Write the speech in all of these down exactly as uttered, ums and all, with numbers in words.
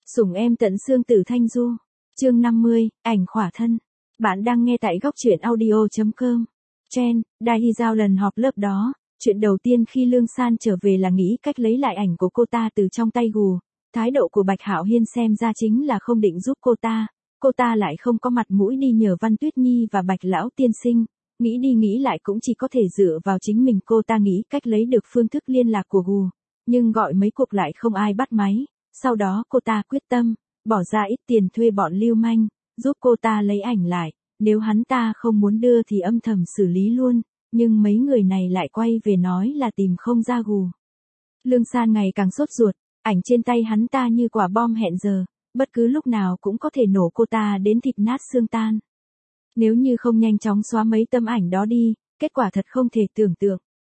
Sủng em tận xương Tử Thanh Du. Chương năm mươi, ảnh khỏa thân. Bạn đang nghe tại góc truyện audio.com. Chen, Đài Hy Giao lần họp lớp đó, chuyện đầu tiên khi Lương San trở về là nghĩ cách lấy lại ảnh của cô ta từ trong tay gù. Thái độ của Bạch Hạo Hiên xem ra chính là không định giúp cô ta. Cô ta lại không có mặt mũi đi nhờ Văn Tuyết Nhi và Bạch Lão Tiên Sinh. Nghĩ đi nghĩ lại cũng chỉ có thể dựa vào chính mình. Cô ta nghĩ cách lấy được phương thức liên lạc của gù. Nhưng gọi mấy cuộc lại không ai bắt máy. Sau đó cô ta quyết tâm, bỏ ra ít tiền thuê bọn lưu manh, giúp cô ta lấy ảnh lại. Nếu hắn ta không muốn đưa thì âm thầm xử lý luôn. Nhưng mấy người này lại quay về nói là tìm không ra gù. Lương San ngày càng sốt ruột. Ảnh trên tay hắn ta như quả bom hẹn giờ. Bất cứ lúc nào cũng có thể nổ cô ta đến thịt nát xương tan. Nếu như không nhanh chóng xóa mấy tấm ảnh đó đi, kết quả thật không thể tưởng tượng.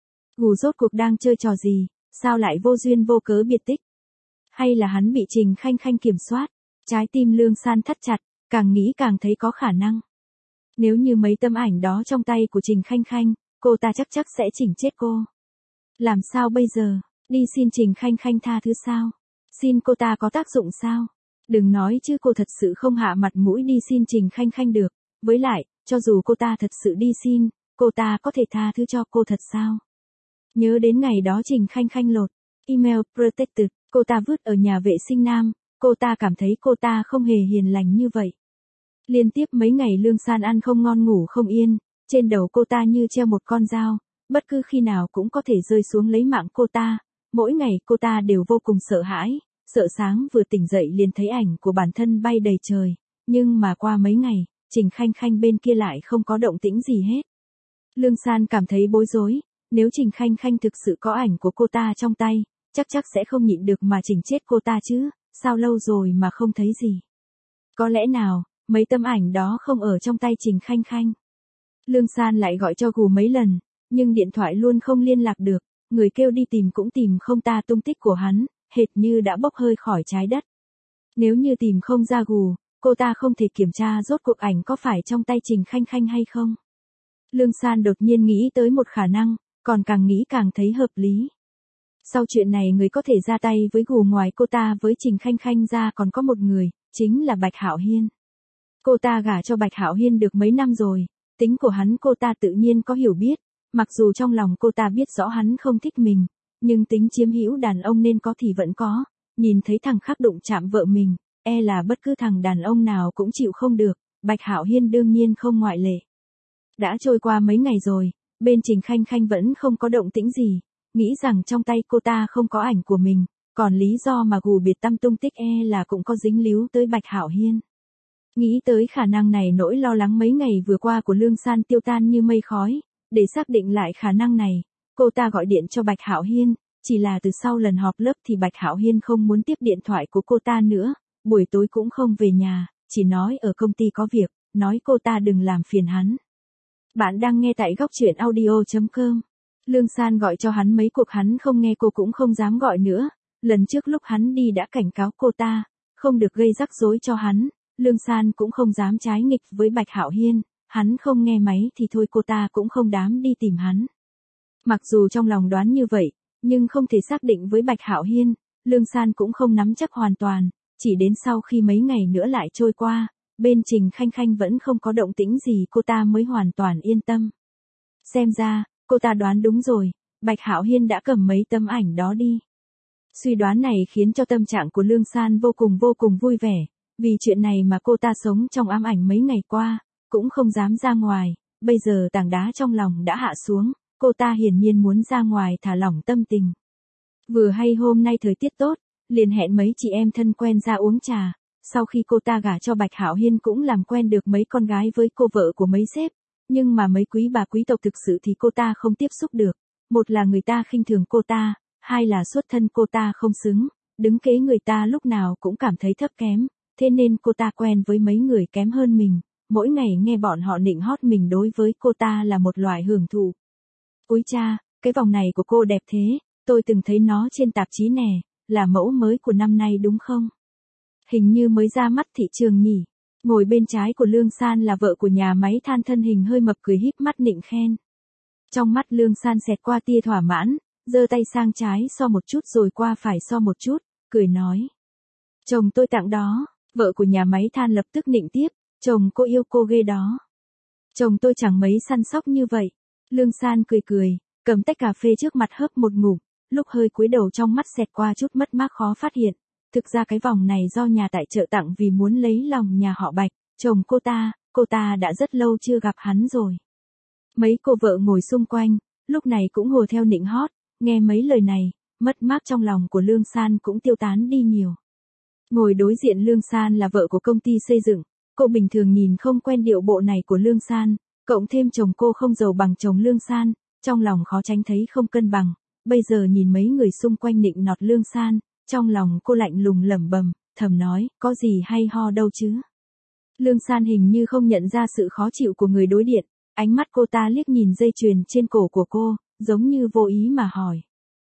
Gù rốt cuộc đang chơi trò gì, sao lại vô duyên vô cớ biệt tích? Hay là hắn bị Trình Khanh Khanh kiểm soát? Trái tim Lương San thắt chặt, càng nghĩ càng thấy có khả năng. Nếu như mấy tấm ảnh đó trong tay của Trình Khanh Khanh, cô ta chắc chắc sẽ chỉnh chết cô. Làm sao bây giờ? Đi xin Trình Khanh Khanh tha thứ sao? Xin cô ta có tác dụng sao? Đừng nói chứ cô thật sự không hạ mặt mũi đi xin Trình Khanh Khanh được. Với lại, cho dù cô ta thật sự đi xin, cô ta có thể tha thứ cho cô thật sao? Nhớ đến ngày đó Trình Khanh Khanh lột email protected, cô ta vứt ở nhà vệ sinh nam, cô ta cảm thấy cô ta không hề hiền lành như vậy. Liên tiếp mấy ngày Lương San ăn không ngon ngủ không yên, trên đầu cô ta như treo một con dao, bất cứ khi nào cũng có thể rơi xuống lấy mạng cô ta. Mỗi ngày cô ta đều vô cùng sợ hãi, sợ sáng vừa tỉnh dậy liền thấy ảnh của bản thân bay đầy trời. Nhưng mà qua mấy ngày, Trình Khanh Khanh bên kia lại không có động tĩnh gì hết. Lương San cảm thấy bối rối, nếu Trình Khanh Khanh thực sự có ảnh của cô ta trong tay, chắc chắc sẽ không nhịn được mà chỉnh chết cô ta chứ, sao lâu rồi mà không thấy gì. Có lẽ nào, mấy tấm ảnh đó không ở trong tay Trình Khanh Khanh. Lương San lại gọi cho gù mấy lần, nhưng điện thoại luôn không liên lạc được, người kêu đi tìm cũng tìm không ta tung tích của hắn, hệt như đã bốc hơi khỏi trái đất. Nếu như tìm không ra gù, cô ta không thể kiểm tra rốt cuộc ảnh có phải trong tay Trình Khanh Khanh hay không. Lương San đột nhiên nghĩ tới một khả năng, còn càng nghĩ càng thấy hợp lý. Sau chuyện này người có thể ra tay với gù ngoài cô ta với Trình Khanh Khanh ra còn có một người, chính là Bạch Hạo Hiên. Cô ta gả cho Bạch Hạo Hiên được mấy năm rồi, tính của hắn cô ta tự nhiên có hiểu biết, mặc dù trong lòng cô ta biết rõ hắn không thích mình, nhưng tính chiếm hữu đàn ông nên có thì vẫn có, nhìn thấy thằng khác đụng chạm vợ mình, e là bất cứ thằng đàn ông nào cũng chịu không được, Bạch Hạo Hiên đương nhiên không ngoại lệ. Đã trôi qua mấy ngày rồi, bên Trình Khanh Khanh vẫn không có động tĩnh gì, nghĩ rằng trong tay cô ta không có ảnh của mình, còn lý do mà gù biệt tâm tung tích e là cũng có dính líu tới Bạch Hạo Hiên. Nghĩ tới khả năng này nỗi lo lắng mấy ngày vừa qua của Lương San tiêu tan như mây khói, để xác định lại khả năng này, cô ta gọi điện cho Bạch Hạo Hiên, chỉ là từ sau lần họp lớp thì Bạch Hạo Hiên không muốn tiếp điện thoại của cô ta nữa, buổi tối cũng không về nhà, chỉ nói ở công ty có việc, nói cô ta đừng làm phiền hắn. Bạn đang nghe tại góc truyện audio.com. Lương San gọi cho hắn mấy cuộc hắn không nghe cô cũng không dám gọi nữa, lần trước lúc hắn đi đã cảnh cáo cô ta, không được gây rắc rối cho hắn, Lương San cũng không dám trái nghịch với Bạch Hạo Hiên, hắn không nghe máy thì thôi cô ta cũng không dám đi tìm hắn. Mặc dù trong lòng đoán như vậy, nhưng không thể xác định với Bạch Hạo Hiên, Lương San cũng không nắm chắc hoàn toàn, chỉ đến sau khi mấy ngày nữa lại trôi qua, bên Trình Khanh Khanh vẫn không có động tĩnh gì cô ta mới hoàn toàn yên tâm. Xem ra, cô ta đoán đúng rồi, Bạch Hạo Hiên đã cầm mấy tấm ảnh đó đi. Suy đoán này khiến cho tâm trạng của Lương San vô cùng vô cùng vui vẻ, vì chuyện này mà cô ta sống trong ám ảnh mấy ngày qua, cũng không dám ra ngoài, bây giờ tảng đá trong lòng đã hạ xuống, cô ta hiển nhiên muốn ra ngoài thả lỏng tâm tình. Vừa hay hôm nay thời tiết tốt, liền hẹn mấy chị em thân quen ra uống trà, sau khi cô ta gả cho Bạch Hạo Hiên cũng làm quen được mấy con gái với cô vợ của mấy sếp, nhưng mà mấy quý bà quý tộc thực sự thì cô ta không tiếp xúc được, một là người ta khinh thường cô ta, hai là xuất thân cô ta không xứng, đứng kế người ta lúc nào cũng cảm thấy thấp kém, thế nên cô ta quen với mấy người kém hơn mình, mỗi ngày nghe bọn họ nịnh hót mình đối với cô ta là một loại hưởng thụ. Úi cha, cái vòng này của cô đẹp thế, tôi từng thấy nó trên tạp chí nè, là mẫu mới của năm nay đúng không? Hình như mới ra mắt thị trường nhỉ. Ngồi bên trái của Lương San là vợ của nhà máy than thân hình hơi mập cười híp mắt nịnh khen. Trong mắt Lương San xẹt qua tia thỏa mãn, giơ tay sang trái so một chút rồi qua phải so một chút, cười nói. Chồng tôi tặng đó, vợ của nhà máy than lập tức nịnh tiếp, chồng cô yêu cô ghê đó. Chồng tôi chẳng mấy săn sóc như vậy. Lương San cười cười, cầm tách cà phê trước mặt hớp một ngụm, lúc hơi cúi đầu trong mắt xẹt qua chút mất mát khó phát hiện. Thực ra cái vòng này do nhà tài trợ tặng vì muốn lấy lòng nhà họ Bạch, chồng cô ta, cô ta đã rất lâu chưa gặp hắn rồi. Mấy cô vợ ngồi xung quanh, lúc này cũng hùa theo nịnh hót, nghe mấy lời này, mất mát trong lòng của Lương San cũng tiêu tán đi nhiều. Ngồi đối diện Lương San là vợ của công ty xây dựng, cô bình thường nhìn không quen điệu bộ này của Lương San, cộng thêm chồng cô không giàu bằng chồng Lương San, trong lòng khó tránh thấy không cân bằng, bây giờ nhìn mấy người xung quanh nịnh nọt Lương San, trong lòng cô lạnh lùng lẩm bẩm, thầm nói, có gì hay ho đâu chứ. Lương San hình như không nhận ra sự khó chịu của người đối điện, ánh mắt cô ta liếc nhìn dây chuyền trên cổ của cô, giống như vô ý mà hỏi.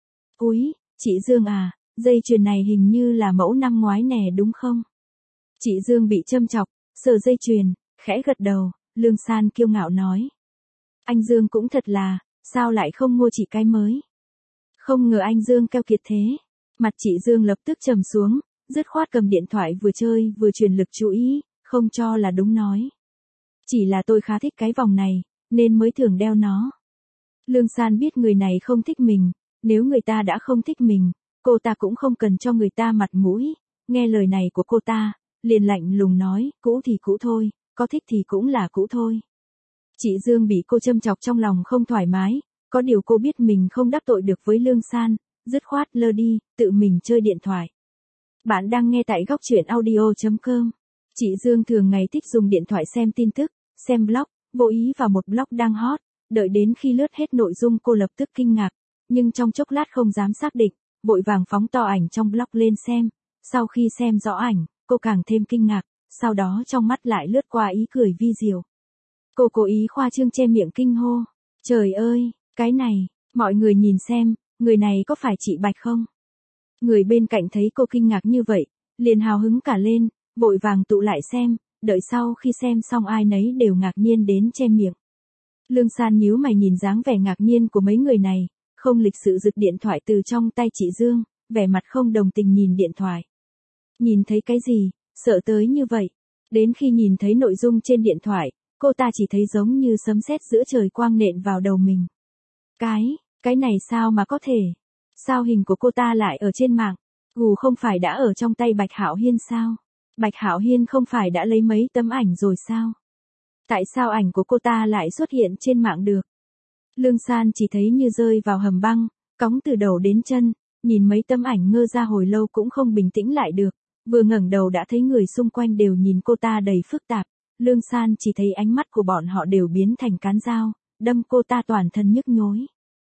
Úi, chị Dương à, dây chuyền này hình như là mẫu năm ngoái nè đúng không? Chị Dương bị châm chọc, sờ dây chuyền, khẽ gật đầu, Lương San kiêu ngạo nói. Anh Dương cũng thật là, sao lại không mua chị cái mới? Không ngờ anh Dương keo kiệt thế. Mặt chị Dương lập tức trầm xuống, dứt khoát cầm điện thoại vừa chơi vừa truyền lực chú ý, không cho là đúng nói. Chỉ là tôi khá thích cái vòng này, nên mới thường đeo nó. Lương San biết người này không thích mình, nếu người ta đã không thích mình, cô ta cũng không cần cho người ta mặt mũi. Nghe lời này của cô ta, liền lạnh lùng nói, cũ thì cũ thôi, có thích thì cũng là cũ thôi. Chị Dương bị cô châm chọc trong lòng không thoải mái, có điều cô biết mình không đắc tội được với Lương San, dứt khoát lơ đi, tự mình chơi điện thoại. Bạn đang nghe tại góc truyện audio chấm com. Chị Dương thường ngày thích dùng điện thoại xem tin tức, xem blog, vô ý vào một blog đang hot, đợi đến khi lướt hết nội dung cô lập tức kinh ngạc, nhưng trong chốc lát không dám xác định, vội vàng phóng to ảnh trong blog lên xem, sau khi xem rõ ảnh, cô càng thêm kinh ngạc, sau đó trong mắt lại lướt qua ý cười vi diệu. Cô cố ý khoa trương che miệng kinh hô, trời ơi, cái này, mọi người nhìn xem, người này có phải chị Bạch không? Người bên cạnh thấy cô kinh ngạc như vậy, liền hào hứng cả lên, vội vàng tụ lại xem, đợi sau khi xem xong ai nấy đều ngạc nhiên đến che miệng. Lương San nhíu mày nhìn dáng vẻ ngạc nhiên của mấy người này, không lịch sự giật điện thoại từ trong tay chị Dương, vẻ mặt không đồng tình nhìn điện thoại. Nhìn thấy cái gì, sợ tới như vậy. Đến khi nhìn thấy nội dung trên điện thoại, cô ta chỉ thấy giống như sấm sét giữa trời quang nện vào đầu mình. Cái, cái này sao mà có thể? Sao hình của cô ta lại ở trên mạng? Gù không phải đã ở trong tay Bạch Hạo Hiên sao? Bạch Hạo Hiên không phải đã lấy mấy tấm ảnh rồi sao? Tại sao ảnh của cô ta lại xuất hiện trên mạng được? Lương San chỉ thấy như rơi vào hầm băng, cóng từ đầu đến chân, nhìn mấy tấm ảnh ngơ ra hồi lâu cũng không bình tĩnh lại được, vừa ngẩng đầu đã thấy người xung quanh đều nhìn cô ta đầy phức tạp, Lương San chỉ thấy ánh mắt của bọn họ đều biến thành cán dao, đâm cô ta toàn thân nhức nhối.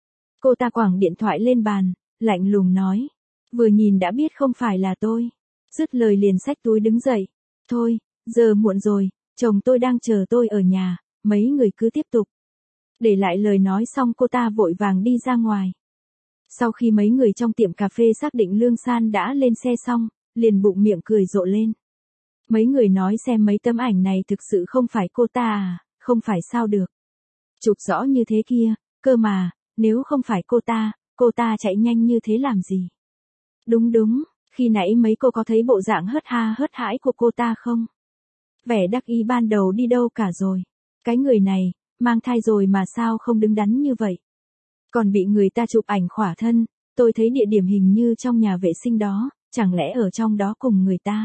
Cô ta quẳng điện thoại lên bàn, lạnh lùng nói, vừa nhìn đã biết không phải là tôi. Dứt lời liền xách túi đứng dậy, thôi, giờ muộn rồi, chồng tôi đang chờ tôi ở nhà, mấy người cứ tiếp tục. Để lại lời nói xong cô ta vội vàng đi ra ngoài. Sau khi mấy người trong tiệm cà phê xác định Lương San đã lên xe xong, liền bụng miệng cười rộ lên. Mấy người nói xem mấy tấm ảnh này thực sự không phải cô ta à, không phải sao được. Chụp rõ như thế kia, cơ mà, nếu không phải cô ta, cô ta chạy nhanh như thế làm gì? Đúng đúng, khi nãy mấy cô có thấy bộ dạng hớt ha hớt hãi của cô ta không? Vẻ đắc ý ban đầu đi đâu cả rồi? Cái người này, mang thai rồi mà sao không đứng đắn như vậy? Còn bị người ta chụp ảnh khỏa thân, tôi thấy địa điểm hình như trong nhà vệ sinh đó, chẳng lẽ ở trong đó cùng người ta?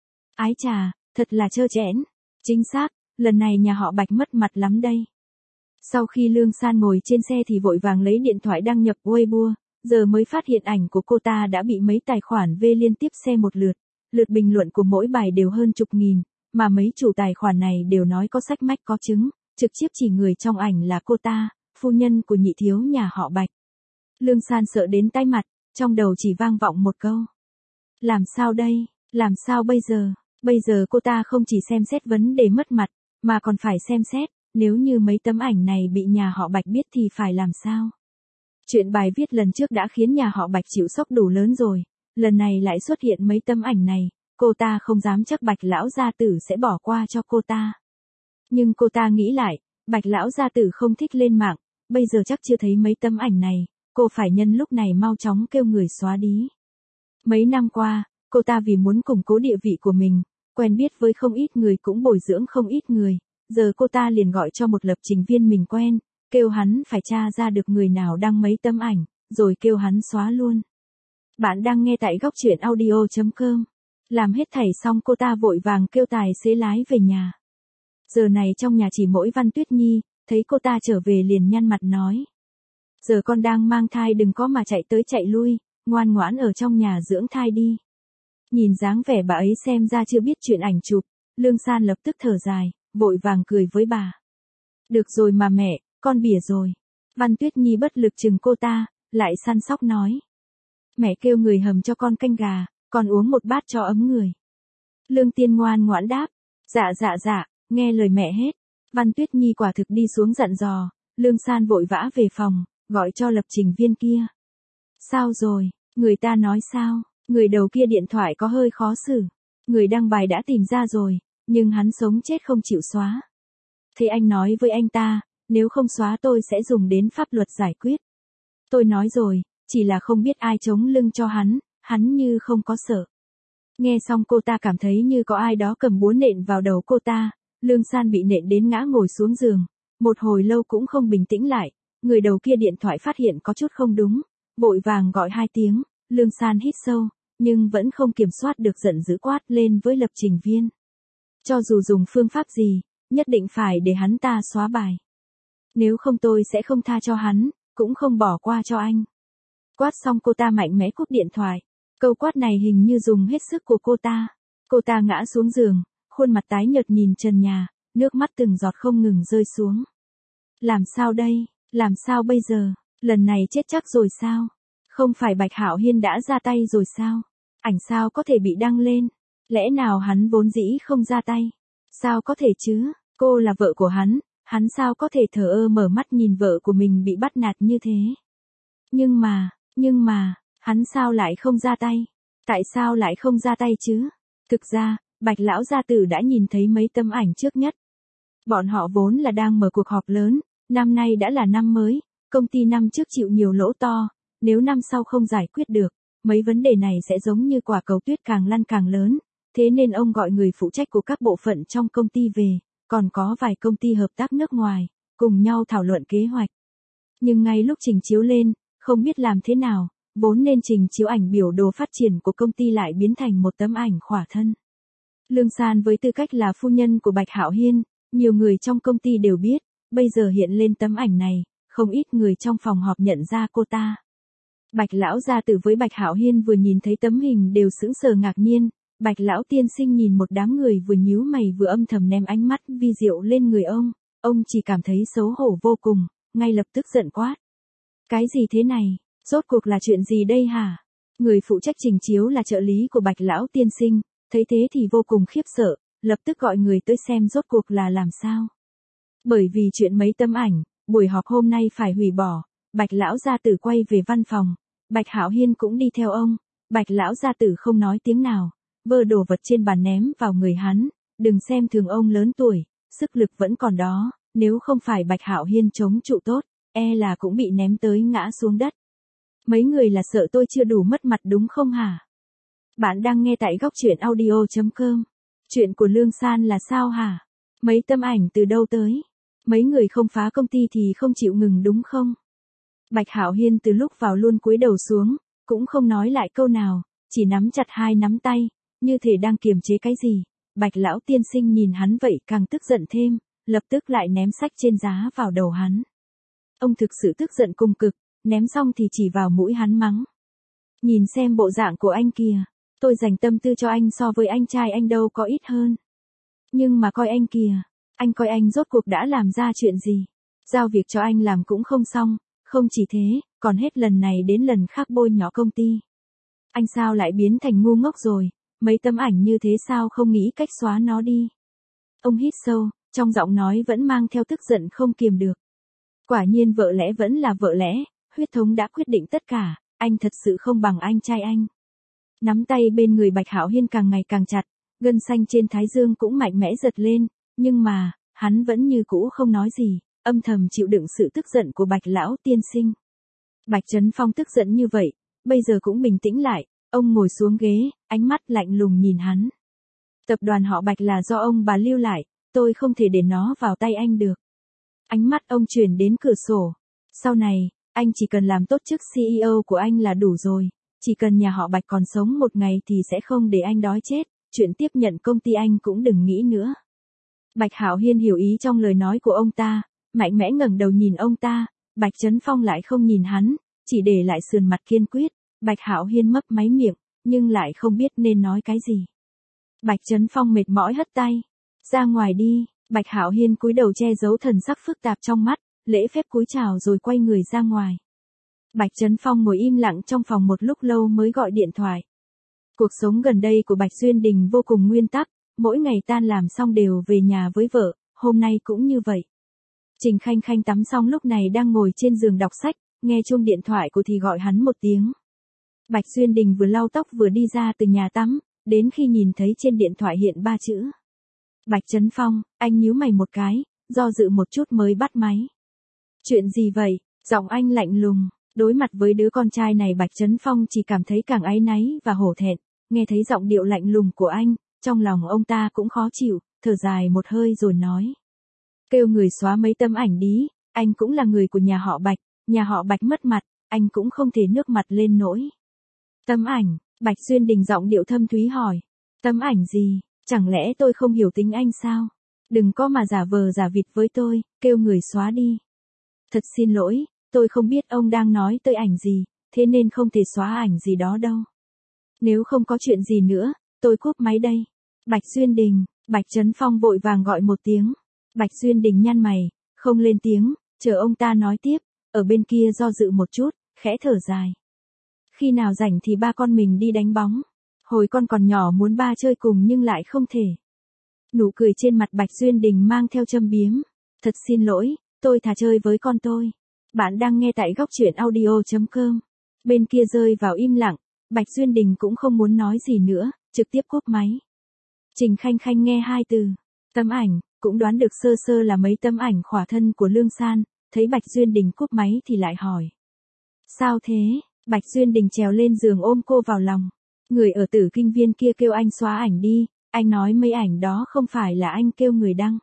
Ái chà, thật là trơ trẽn. Chính xác, lần này nhà họ Bạch mất mặt lắm đây. Sau khi Lương San ngồi trên xe thì vội vàng lấy điện thoại đăng nhập Weibo, giờ mới phát hiện ảnh của cô ta đã bị mấy tài khoản V liên tiếp share một lượt. Lượt bình luận của mỗi bài đều hơn chục nghìn, mà mấy chủ tài khoản này đều nói có sách mách có chứng, trực tiếp chỉ người trong ảnh là cô ta, phu nhân của nhị thiếu nhà họ Bạch. Lương San sợ đến tái mặt, trong đầu chỉ vang vọng một câu. Làm sao đây, làm sao bây giờ, bây giờ cô ta không chỉ xem xét vấn đề mất mặt, mà còn phải xem xét, nếu như mấy tấm ảnh này bị nhà họ Bạch biết thì phải làm sao. Chuyện bài viết lần trước đã khiến nhà họ Bạch chịu sốc đủ lớn rồi, lần này lại xuất hiện mấy tấm ảnh này, cô ta không dám chắc Bạch lão gia tử sẽ bỏ qua cho cô ta. Nhưng cô ta nghĩ lại, Bạch lão gia tử không thích lên mạng, bây giờ chắc chưa thấy mấy tấm ảnh này, cô phải nhân lúc này mau chóng kêu người xóa đi. Mấy năm qua, Cô ta vì muốn củng cố địa vị của mình, quen biết với không ít người cũng bồi dưỡng không ít người, giờ cô ta liền gọi cho một lập trình viên mình quen, kêu hắn phải tra ra được người nào đăng mấy tấm ảnh, rồi kêu hắn xóa luôn. Bạn đang nghe tại góc truyện audio chấm com. Làm hết thảy xong cô ta vội vàng kêu tài xế lái về nhà. Giờ này trong nhà chỉ mỗi Văn Tuyết Nhi, thấy cô ta trở về liền nhăn mặt nói. Giờ con đang mang thai đừng có mà chạy tới chạy lui, ngoan ngoãn ở trong nhà dưỡng thai đi. Nhìn dáng vẻ bà ấy xem ra chưa biết chuyện ảnh chụp, Lương San lập tức thở dài, vội vàng cười với bà. Được rồi mà mẹ, con bỉa rồi. Văn Tuyết Nhi bất lực chừng cô ta, lại săn sóc nói. Mẹ kêu người hầm cho con canh gà, con uống một bát cho ấm người. Lương Tiên ngoan ngoãn đáp. Dạ dạ dạ, nghe lời mẹ hết. Văn Tuyết Nhi quả thực đi xuống dặn dò, Lương San vội vã về phòng, gọi cho lập trình viên kia. Sao rồi, người ta nói sao, người đầu kia điện thoại có hơi khó xử. Người đăng bài đã tìm ra rồi, nhưng hắn sống chết không chịu xóa. Thế anh nói với anh ta, nếu không xóa tôi sẽ dùng đến pháp luật giải quyết. Tôi nói rồi, chỉ là không biết ai chống lưng cho hắn, hắn như không có sợ. Nghe xong cô ta cảm thấy như có ai đó cầm búa nện vào đầu cô ta, Lương San bị nện đến ngã ngồi xuống giường, một hồi lâu cũng không bình tĩnh lại, người đầu kia điện thoại phát hiện có chút không đúng, vội vàng gọi hai tiếng, Lương San hít sâu, nhưng vẫn không kiểm soát được giận dữ quát lên với lập trình viên. Cho dù dùng phương pháp gì, nhất định phải để hắn ta xóa bài. Nếu không tôi sẽ không tha cho hắn, cũng không bỏ qua cho anh. Quát xong cô ta mạnh mẽ cúp điện thoại. Câu quát này hình như dùng hết sức của cô ta. Cô ta ngã xuống giường, khuôn mặt tái nhợt nhìn trần nhà, nước mắt từng giọt không ngừng rơi xuống. Làm sao đây, làm sao bây giờ, lần này chết chắc rồi sao? Không phải Bạch Hạo Hiên đã ra tay rồi sao? Ảnh sao có thể bị đăng lên? Lẽ nào hắn vốn dĩ không ra tay? Sao có thể chứ? Cô là vợ của hắn, hắn sao có thể thờ ơ mở mắt nhìn vợ của mình bị bắt nạt như thế? Nhưng mà, nhưng mà, hắn sao lại không ra tay? Tại sao lại không ra tay chứ? Thực ra, Bạch lão gia tử đã nhìn thấy mấy tấm ảnh trước nhất. Bọn họ vốn là đang mở cuộc họp lớn, năm nay đã là năm mới, công ty năm trước chịu nhiều lỗ to, nếu năm sau không giải quyết được, mấy vấn đề này sẽ giống như quả cầu tuyết càng lăn càng lớn, thế nên ông gọi người phụ trách của các bộ phận trong công ty về, còn có vài công ty hợp tác nước ngoài, cùng nhau thảo luận kế hoạch. Nhưng ngay lúc trình chiếu lên, không biết làm thế nào, vốn nên trình chiếu ảnh biểu đồ phát triển của công ty lại biến thành một tấm ảnh khỏa thân. Lương San với tư cách là phu nhân của Bạch Hạo Hiên, nhiều người trong công ty đều biết, bây giờ hiện lên tấm ảnh này, không ít người trong phòng họp nhận ra cô ta. Bạch lão gia tử với Bạch Hạo Hiên vừa nhìn thấy tấm hình đều sững sờ ngạc nhiên, Bạch lão tiên sinh nhìn một đám người vừa nhíu mày vừa âm thầm ném ánh mắt vi diệu lên người ông, ông chỉ cảm thấy xấu hổ vô cùng, ngay lập tức giận quát. Cái gì thế này, rốt cuộc là chuyện gì đây hả? Người phụ trách trình chiếu là trợ lý của Bạch lão tiên sinh, thấy thế thì vô cùng khiếp sợ, lập tức gọi người tới xem rốt cuộc là làm sao. Bởi vì chuyện mấy tấm ảnh, buổi họp hôm nay phải hủy bỏ, Bạch lão gia tử quay về văn phòng, Bạch Hạo Hiên cũng đi theo ông, Bạch lão gia tử không nói tiếng nào, vơ đồ vật trên bàn ném vào người hắn, đừng xem thường ông lớn tuổi, sức lực vẫn còn đó, nếu không phải Bạch Hạo Hiên chống trụ tốt, e là cũng bị ném tới ngã xuống đất. Mấy người là sợ tôi chưa đủ mất mặt đúng không hả? Bạn đang nghe tại góc truyện audio chấm com. Chuyện của Lương San là sao hả? Mấy tấm ảnh từ đâu tới? Mấy người không phá công ty thì không chịu ngừng đúng không? Bạch Hạo Hiên từ lúc vào luôn cúi đầu xuống, cũng không nói lại câu nào, chỉ nắm chặt hai nắm tay, như thể đang kiềm chế cái gì. Bạch lão tiên sinh nhìn hắn vậy càng tức giận thêm, lập tức lại ném sách trên giá vào đầu hắn. Ông thực sự tức giận cùng cực, ném xong thì chỉ vào mũi hắn mắng. Nhìn xem bộ dạng của anh kìa, tôi dành tâm tư cho anh so với anh trai anh đâu có ít hơn. Nhưng mà coi anh kìa, anh coi anh rốt cuộc đã làm ra chuyện gì. Giao việc cho anh làm cũng không xong, không chỉ thế, còn hết lần này đến lần khác bôi nhọ công ty. Anh sao lại biến thành ngu ngốc rồi, mấy tấm ảnh như thế sao không nghĩ cách xóa nó đi. Ông hít sâu, trong giọng nói vẫn mang theo tức giận không kiềm được. Quả nhiên vợ lẽ vẫn là vợ lẽ, huyết thống đã quyết định tất cả, anh thật sự không bằng anh trai anh. Nắm tay bên người Bạch Hạo Hiên càng ngày càng chặt, gân xanh trên thái dương cũng mạnh mẽ giật lên, nhưng mà, hắn vẫn như cũ không nói gì, âm thầm chịu đựng sự tức giận của Bạch lão tiên sinh. Bạch Trấn Phong tức giận như vậy, bây giờ cũng bình tĩnh lại, Ông ngồi xuống ghế, ánh mắt lạnh lùng nhìn hắn. Tập đoàn họ Bạch là do ông bà lưu lại, tôi không thể để nó vào tay anh được. Ánh mắt ông chuyển đến cửa sổ. Sau này, anh chỉ cần làm tốt chức xê e ô của anh là đủ rồi. Chỉ cần nhà họ Bạch còn sống một ngày thì sẽ không để anh đói chết. Chuyện tiếp nhận công ty anh cũng đừng nghĩ nữa. Bạch Hạo Hiên hiểu ý trong lời nói của ông ta, mạnh mẽ ngẩng đầu nhìn ông ta. Bạch Trấn Phong lại không nhìn hắn, chỉ để lại sườn mặt kiên quyết. Bạch Hạo Hiên mấp máy miệng, nhưng lại không biết nên nói cái gì. Bạch Trấn Phong mệt mỏi hất tay. Ra ngoài đi. Bạch Hạo Hiên cúi đầu che giấu thần sắc phức tạp trong mắt, lễ phép cúi chào rồi quay người ra ngoài. Bạch Trấn Phong ngồi im lặng trong phòng một lúc lâu mới gọi điện thoại. Cuộc sống gần đây của Bạch Duyên Đình vô cùng nguyên tắc, mỗi ngày tan làm xong đều về nhà với vợ, hôm nay cũng như vậy. Trình Khanh Khanh tắm xong lúc này đang ngồi trên giường đọc sách, nghe chuông điện thoại của thì gọi hắn một tiếng. Bạch Duyên Đình vừa lau tóc vừa đi ra từ nhà tắm, đến khi nhìn thấy trên điện thoại hiện ba chữ. Bạch Trấn Phong, anh nhíu mày một cái, do dự một chút mới bắt máy. Chuyện gì vậy? Giọng anh lạnh lùng, đối mặt với đứa con trai này Bạch Trấn Phong chỉ cảm thấy càng áy náy và hổ thẹn, nghe thấy giọng điệu lạnh lùng của anh, trong lòng ông ta cũng khó chịu, thở dài một hơi rồi nói. Kêu người xóa mấy tấm ảnh đi, anh cũng là người của nhà họ Bạch, nhà họ Bạch mất mặt, anh cũng không thể nước mặt lên nỗi. Tấm ảnh, Bạch Duyên Đình giọng điệu thâm thúy hỏi. Tấm ảnh gì? Chẳng lẽ tôi không hiểu tính anh sao? Đừng có mà giả vờ giả vịt với tôi, kêu người xóa đi. Thật xin lỗi, tôi không biết ông đang nói tới ảnh gì, thế nên không thể xóa ảnh gì đó đâu. Nếu không có chuyện gì nữa, tôi cúp máy đây. Bạch Duyên Đình, Bạch Trấn Phong vội vàng gọi một tiếng. Bạch Duyên Đình nhăn mày, không lên tiếng, chờ ông ta nói tiếp, ở bên kia do dự một chút, khẽ thở dài. Khi nào rảnh thì ba con mình đi đánh bóng. Hồi con còn nhỏ muốn ba chơi cùng nhưng lại không thể. Nụ cười trên mặt Bạch Duyên Đình mang theo châm biếm. Thật xin lỗi, tôi thà chơi với con tôi. Bạn đang nghe tại góc truyện audio chấm com. Bên kia rơi vào im lặng, Bạch Duyên Đình cũng không muốn nói gì nữa, trực tiếp cúp máy. Trình Khanh Khanh nghe hai từ, tấm ảnh, cũng đoán được sơ sơ là mấy tấm ảnh khỏa thân của Lương San, thấy Bạch Duyên Đình cúp máy thì lại hỏi. Sao thế? Bạch Duyên Đình trèo lên giường ôm cô vào lòng. Người ở Tử Kinh Viên kia kêu anh xóa ảnh đi, anh nói mấy ảnh đó không phải là anh kêu người đăng.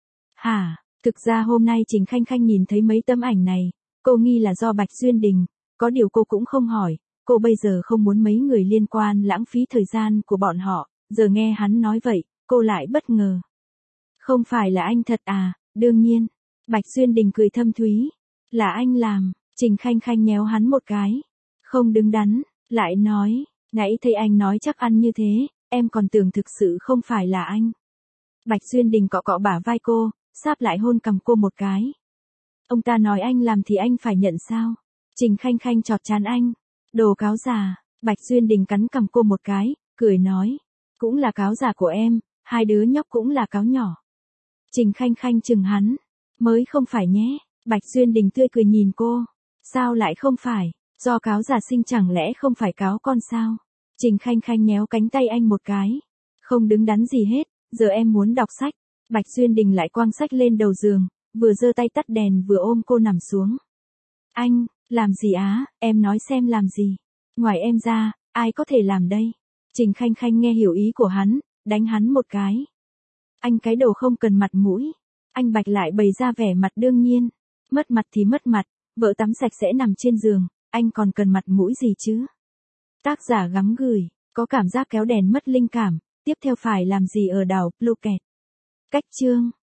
Hả, thực ra hôm nay Trình Khanh Khanh nhìn thấy mấy tấm ảnh này, cô nghi là do Bạch Duyên Đình, có điều cô cũng không hỏi, cô bây giờ không muốn mấy người liên quan lãng phí thời gian của bọn họ, giờ nghe hắn nói vậy, cô lại bất ngờ. Không phải là anh thật à, đương nhiên. Bạch Duyên Đình cười thâm thúy. Là anh làm, Trình Khanh Khanh nhéo hắn một cái. Không đứng đắn, lại nói, nãy thấy anh nói chắc ăn như thế, em còn tưởng thực sự không phải là anh. Bạch Duyên Đình cọ cọ bả vai cô, sáp lại hôn cằm cô một cái. Ông ta nói anh làm thì anh phải nhận sao? Trình Khanh Khanh chọt chán anh. Đồ cáo già, Bạch Duyên Đình cắn cằm cô một cái, cười nói. Cũng là cáo già của em, hai đứa nhóc cũng là cáo nhỏ. Trình Khanh Khanh chừng hắn. Mới không phải nhé. Bạch Duyên Đình tươi cười nhìn cô. Sao lại không phải? Do cáo già sinh chẳng lẽ không phải cáo con sao? Trình Khanh Khanh nhéo cánh tay anh một cái. Không đứng đắn gì hết, giờ em muốn đọc sách. Bạch Duyên Đình lại quăng sách lên đầu giường, vừa giơ tay tắt đèn vừa ôm cô nằm xuống. Anh, làm gì á, em nói xem làm gì. Ngoài em ra, ai có thể làm đây? Trình Khanh Khanh nghe hiểu ý của hắn, đánh hắn một cái. Anh cái đầu không cần mặt mũi. Anh Bạch lại bày ra vẻ mặt đương nhiên. Mất mặt thì mất mặt, vợ tắm sạch sẽ nằm trên giường, anh còn cần mặt mũi gì chứ? Tác giả gắm gửi, có cảm giác kéo đèn mất linh cảm, tiếp theo phải làm gì ở đảo Phuket. Cách chương